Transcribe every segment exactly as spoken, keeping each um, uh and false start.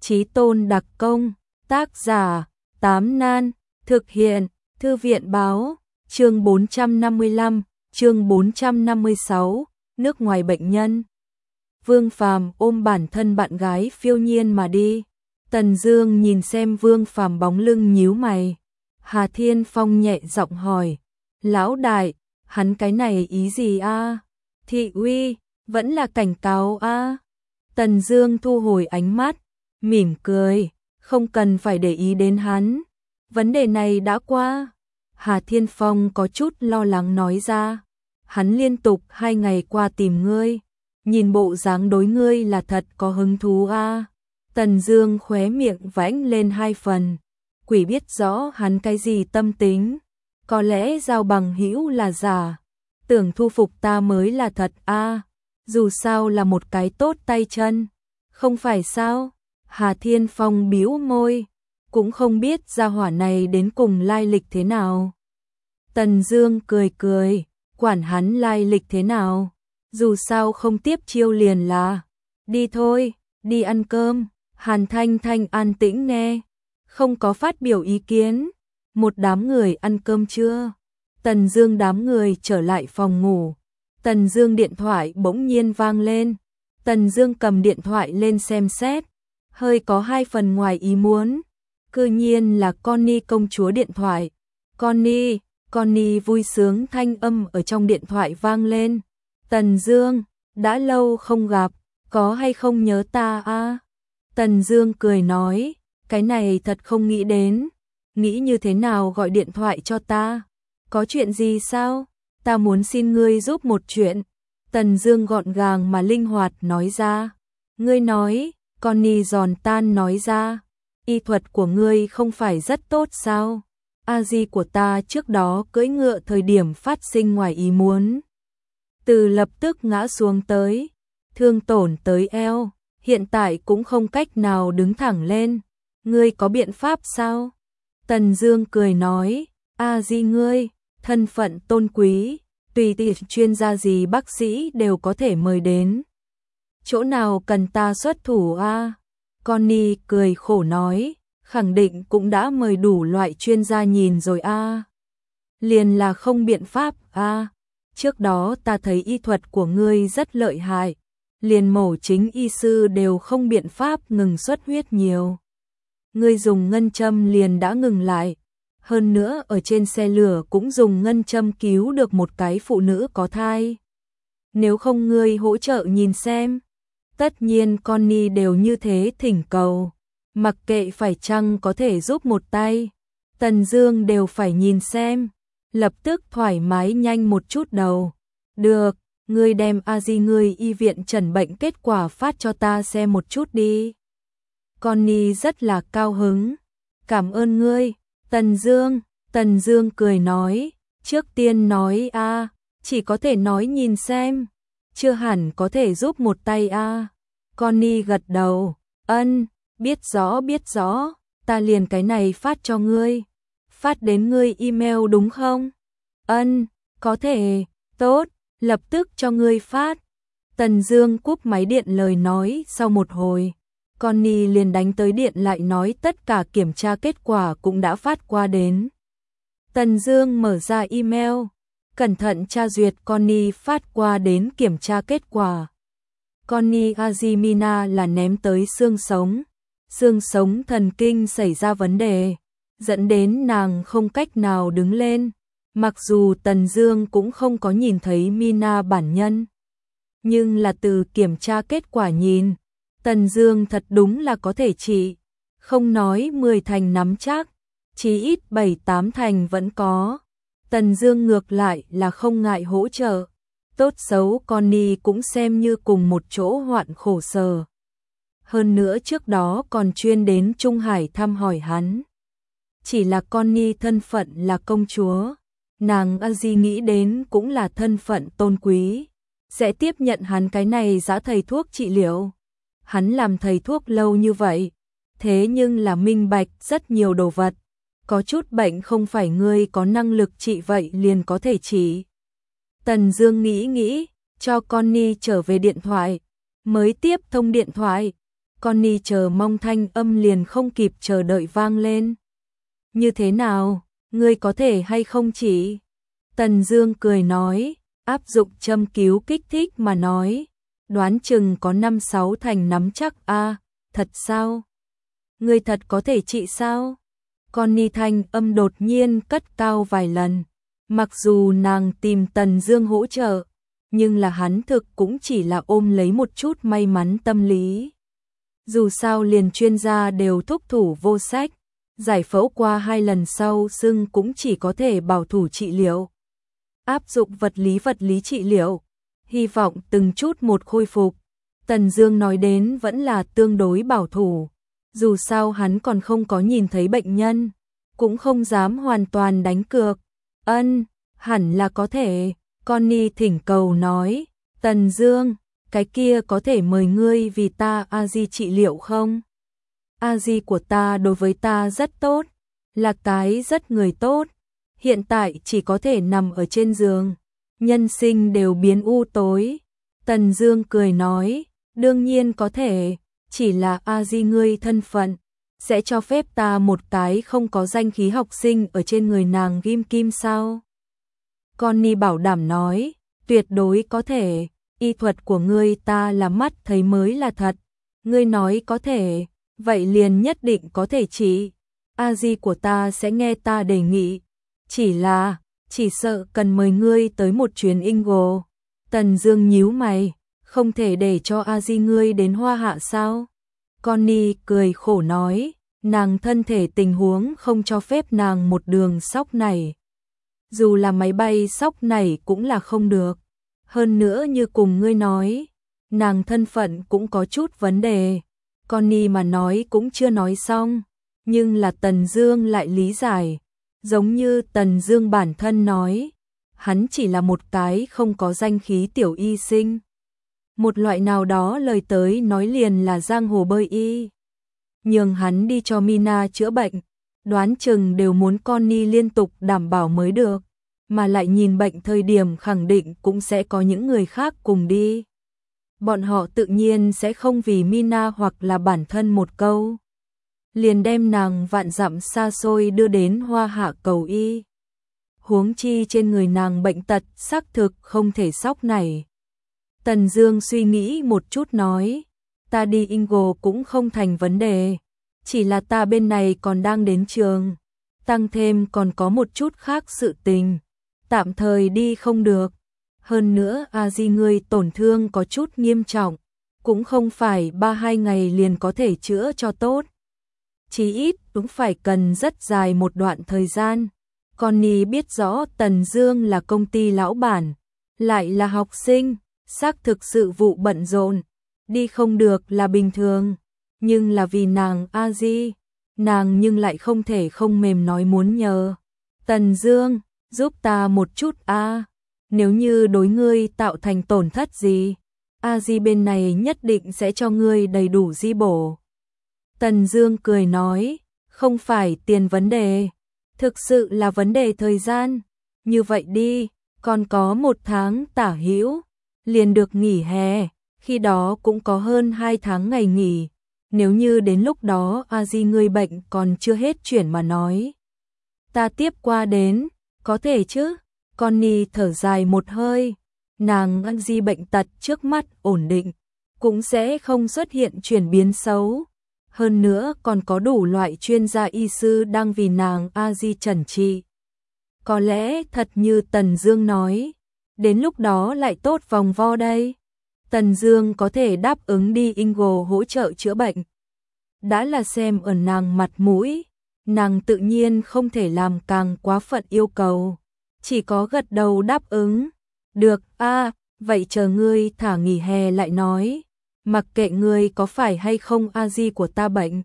Chí tôn đặc công, tác giả, Tám Nan, thực hiện, Thư viện báo, chương bốn trăm năm mươi lăm, chương bốn trăm năm mươi sáu, nước ngoài bệnh nhân. Vương Phàm ôm bản thân bạn gái phiêu nhiên mà đi. Tần Dương nhìn xem Vương Phàm bóng lưng nhíu mày. Hà Thiên Phong nhẹ giọng hỏi, lão đại, hắn cái này ý gì a? Thị uy, vẫn là cảnh cáo a? Tần Dương thu hồi ánh mắt, mỉm cười, không cần phải để ý đến hắn. Vấn đề này đã qua. Hà Thiên Phong có chút lo lắng nói ra, hắn liên tục hai ngày qua tìm ngươi, nhìn bộ dáng đối ngươi là thật có hứng thú a. Tần Dương khóe miệng vãnh lên hai phần, quỷ biết rõ hắn cái gì tâm tính, có lẽ giao bằng hữu là giả, tưởng thu phục ta mới là thật a, dù sao là một cái tốt tay chân, không phải sao? Hà Thiên Phong bĩu môi, cũng không biết gia hỏa này đến cùng lai lịch thế nào. Tần Dương cười cười, quản hắn lai lịch thế nào, dù sao không tiếp chiêu liền là, đi thôi, đi ăn cơm. Hàn Thanh Thanh an tĩnh nghe, không có phát biểu ý kiến. Một đám người ăn cơm trưa, Tần Dương đám người trở lại phòng ngủ. Tần Dương điện thoại bỗng nhiên vang lên. Tần Dương cầm điện thoại lên xem xét, hơi có hai phần ngoài ý muốn. Cư nhiên là Connie công chúa điện thoại. Connie, Connie vui sướng thanh âm ở trong điện thoại vang lên. Tần Dương, đã lâu không gặp, có hay không nhớ ta a? Tần Dương cười nói, cái này thật không nghĩ đến, nghĩ như thế nào gọi điện thoại cho ta? Có chuyện gì sao? Ta muốn xin ngươi giúp một chuyện. Tần Dương gọn gàng mà linh hoạt nói ra. Ngươi nói, Connie giòn tan nói ra, y thuật của ngươi không phải rất tốt sao? A Di của ta trước đó cưỡi ngựa thời điểm phát sinh ngoài ý muốn, từ lập tức ngã xuống tới, thương tổn tới eo, hiện tại cũng không cách nào đứng thẳng lên. Ngươi có biện pháp sao? Tần Dương cười nói, A Di ngươi, thân phận tôn quý, tùy tiện chuyên gia gì bác sĩ đều có thể mời đến. Chỗ nào cần ta xuất thủ a? Connie cười khổ nói, khẳng định cũng đã mời đủ loại chuyên gia nhìn rồi a. Liền là không biện pháp a. Trước đó ta thấy y thuật của ngươi rất lợi hại, liền mổ chính y sư đều không biện pháp ngừng xuất huyết nhiều. Ngươi dùng ngân châm liền đã ngừng lại, hơn nữa ở trên xe lửa cũng dùng ngân châm cứu được một cái phụ nữ có thai. Nếu không ngươi hỗ trợ nhìn xem. Tất nhiên Connie đều như thế thỉnh cầu, mặc kệ phải chăng có thể giúp một tay, Tần Dương đều phải nhìn xem, lập tức thoải mái nhanh một chút đầu. Được, ngươi đem A Di ngươi y viện trần bệnh kết quả phát cho ta xem một chút đi. Connie rất là cao hứng. Cảm ơn ngươi, Tần Dương. Tần Dương cười nói, trước tiên nói a, chỉ có thể nói nhìn xem, chưa hẳn có thể giúp một tay a. Connie gật đầu, ân, biết rõ biết rõ, ta liền cái này phát cho ngươi. Phát đến ngươi email đúng không? Ân, có thể, tốt, lập tức cho ngươi phát. Tần Dương cúp máy điện lời nói sau một hồi, Connie liền đánh tới điện lại nói tất cả kiểm tra kết quả cũng đã phát qua đến. Tần Dương mở ra email, cẩn thận tra duyệt Connie phát qua đến kiểm tra kết quả. Connie Azimina là ném tới xương sống, xương sống thần kinh xảy ra vấn đề, dẫn đến nàng không cách nào đứng lên. Mặc dù Tần Dương cũng không có nhìn thấy Mina bản nhân, nhưng là từ kiểm tra kết quả nhìn, Tần Dương thật đúng là có thể trị, không nói mười thành nắm chắc, chí ít bảy tám thành vẫn có. Tần Dương ngược lại là không ngại hỗ trợ, tốt xấu Connie cũng xem như cùng một chỗ hoạn khổ sở. Hơn nữa trước đó còn chuyên đến Trung Hải thăm hỏi hắn. Chỉ là Connie thân phận là công chúa, nàng A Di nghĩ đến cũng là thân phận tôn quý, sẽ tiếp nhận hắn cái này giá thầy thuốc trị liệu. Hắn làm thầy thuốc lâu như vậy, thế nhưng là minh bạch rất nhiều đồ vật, có chút bệnh không phải ngươi có năng lực trị vậy liền có thể trị. Tần Dương nghĩ nghĩ, cho Connie trở về điện thoại, mới tiếp thông điện thoại. Connie chờ mong thanh âm liền không kịp chờ đợi vang lên. Như thế nào, ngươi có thể hay không chỉ? Tần Dương cười nói, áp dụng châm cứu kích thích mà nói, đoán chừng có năm sáu thành nắm chắc a, à, thật sao? Ngươi thật có thể trị sao? Connie thanh âm đột nhiên cất cao vài lần, mặc dù nàng tìm Tần Dương hỗ trợ, nhưng là hắn thực cũng chỉ là ôm lấy một chút may mắn tâm lý. Dù sao liền chuyên gia đều thúc thủ vô sách, giải phẫu qua hai lần sau xương cũng chỉ có thể bảo thủ trị liệu. Áp dụng vật lý vật lý trị liệu, hy vọng từng chút một khôi phục. Tần Dương nói đến vẫn là tương đối bảo thủ, dù sao hắn còn không có nhìn thấy bệnh nhân, cũng không dám hoàn toàn đánh cược. Ân, hẳn là có thể. Connie thỉnh cầu nói, Tần Dương, cái kia có thể mời ngươi vì ta a di trị liệu không? A di của ta đối với ta rất tốt, là cái rất người tốt, hiện tại chỉ có thể nằm ở trên giường, nhân sinh đều biến u tối. Tần Dương cười nói, đương nhiên có thể, chỉ là a di ngươi thân phận, sẽ cho phép ta một cái không có danh khí học sinh ở trên người nàng ghim kim sao? Connie bảo đảm nói, tuyệt đối có thể, y thuật của ngươi ta là mắt thấy mới là thật, ngươi nói có thể, vậy liền nhất định có thể trị, a di của ta sẽ nghe ta đề nghị, chỉ là, chỉ sợ cần mời ngươi tới một chuyến Ingo. Tần Dương nhíu mày, không thể để cho a di ngươi đến Hoa Hạ sao? Connie cười khổ nói, nàng thân thể tình huống không cho phép nàng một đường sóc này. Dù là máy bay sóc này cũng là không được. Hơn nữa như cùng ngươi nói, nàng thân phận cũng có chút vấn đề. Connie mà nói cũng chưa nói xong, nhưng là Tần Dương lại lý giải. Giống như Tần Dương bản thân nói, hắn chỉ là một cái không có danh khí tiểu y sinh. Một loại nào đó lời tới nói liền là giang hồ bơi y. Nhường hắn đi cho Mina chữa bệnh, đoán chừng đều muốn Connie liên tục đảm bảo mới được, mà lại nhìn bệnh thời điểm khẳng định cũng sẽ có những người khác cùng đi. Bọn họ tự nhiên sẽ không vì Mina hoặc là bản thân một câu, liền đem nàng vạn dặm xa xôi đưa đến Hoa Hạ cầu y. Huống chi trên người nàng bệnh tật xác thực không thể sóc này. Tần Dương suy nghĩ một chút nói, ta đi Ingo cũng không thành vấn đề, chỉ là ta bên này còn đang đến trường, tăng thêm còn có một chút khác sự tình, tạm thời đi không được. Hơn nữa a di ngươi tổn thương có chút nghiêm trọng, cũng không phải ba hai ngày liền có thể chữa cho tốt. Chí ít cũng phải cần rất dài một đoạn thời gian. Connie biết rõ Tần Dương là công ty lão bản, lại là học sinh, xác thực sự vụ bận rộn, đi không được là bình thường, nhưng là vì nàng a di, nàng nhưng lại không thể không mềm nói muốn nhờ. Tần Dương, giúp ta một chút a, nếu như đối ngươi tạo thành tổn thất gì, a di bên này nhất định sẽ cho ngươi đầy đủ di bổ. Tần Dương cười nói, không phải tiền vấn đề, thực sự là vấn đề thời gian. Như vậy đi, còn có một tháng tả hữu, liền được nghỉ hè, khi đó cũng có hơn hai tháng ngày nghỉ. Nếu như đến lúc đó a di ngươi bệnh còn chưa hết chuyển mà nói, ta tiếp qua đến, có thể chứ? Connie thở dài một hơi, nàng a di bệnh tật trước mắt ổn định, cũng sẽ không xuất hiện chuyển biến xấu. Hơn nữa còn có đủ loại chuyên gia y sư đang vì nàng a di chẩn trị. Có lẽ thật như Tần Dương nói, đến lúc đó lại tốt vòng vo đây. Tần Dương có thể đáp ứng đi Ingo hỗ trợ chữa bệnh, đã là xem ở nàng mặt mũi, nàng tự nhiên không thể làm càng quá phận yêu cầu, chỉ có gật đầu đáp ứng. Được a, à, vậy chờ ngươi thả nghỉ hè lại nói, mặc kệ ngươi có phải hay không a di của ta bệnh,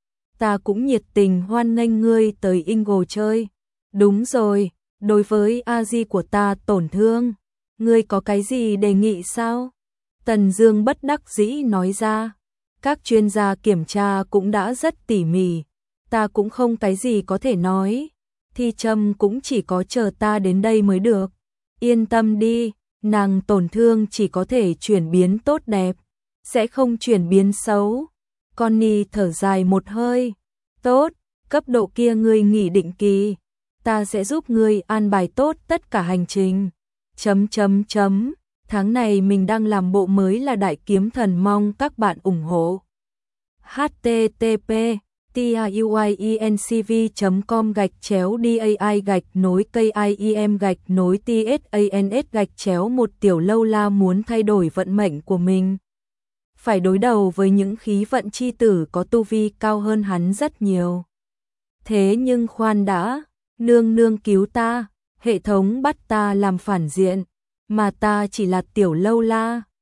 ta cũng nhiệt tình hoan nghênh ngươi tới Ingo chơi. Đúng rồi, đối với a di của ta tổn thương, ngươi có cái gì đề nghị sao? Tần Dương bất đắc dĩ nói ra, các chuyên gia kiểm tra cũng đã rất tỉ mỉ, ta cũng không cái gì có thể nói, Thi Trâm cũng chỉ có chờ ta đến đây mới được. Yên tâm đi, nàng tổn thương chỉ có thể chuyển biến tốt đẹp, sẽ không chuyển biến xấu. Connie thở dài một hơi. Tốt, cấp độ kia ngươi nghỉ định kỳ. Ta sẽ giúp ngươi an bài tốt tất cả hành trình. Chấm chấm chấm. Tháng này mình đang làm bộ mới là Đại Kiếm Thần, mong các bạn ủng hộ. h t t p tiuyencv chấm com gạch chéo dai gạch nối kim gạch nối tsans gạch chéo một Tiểu Lâu La muốn thay đổi vận mệnh của mình. Phải đối đầu với những khí vận chi tử có tu vi cao hơn hắn rất nhiều. Thế nhưng khoan đã, nương nương cứu ta, hệ thống bắt ta làm phản diện, mà ta chỉ là Tiểu Lâu La.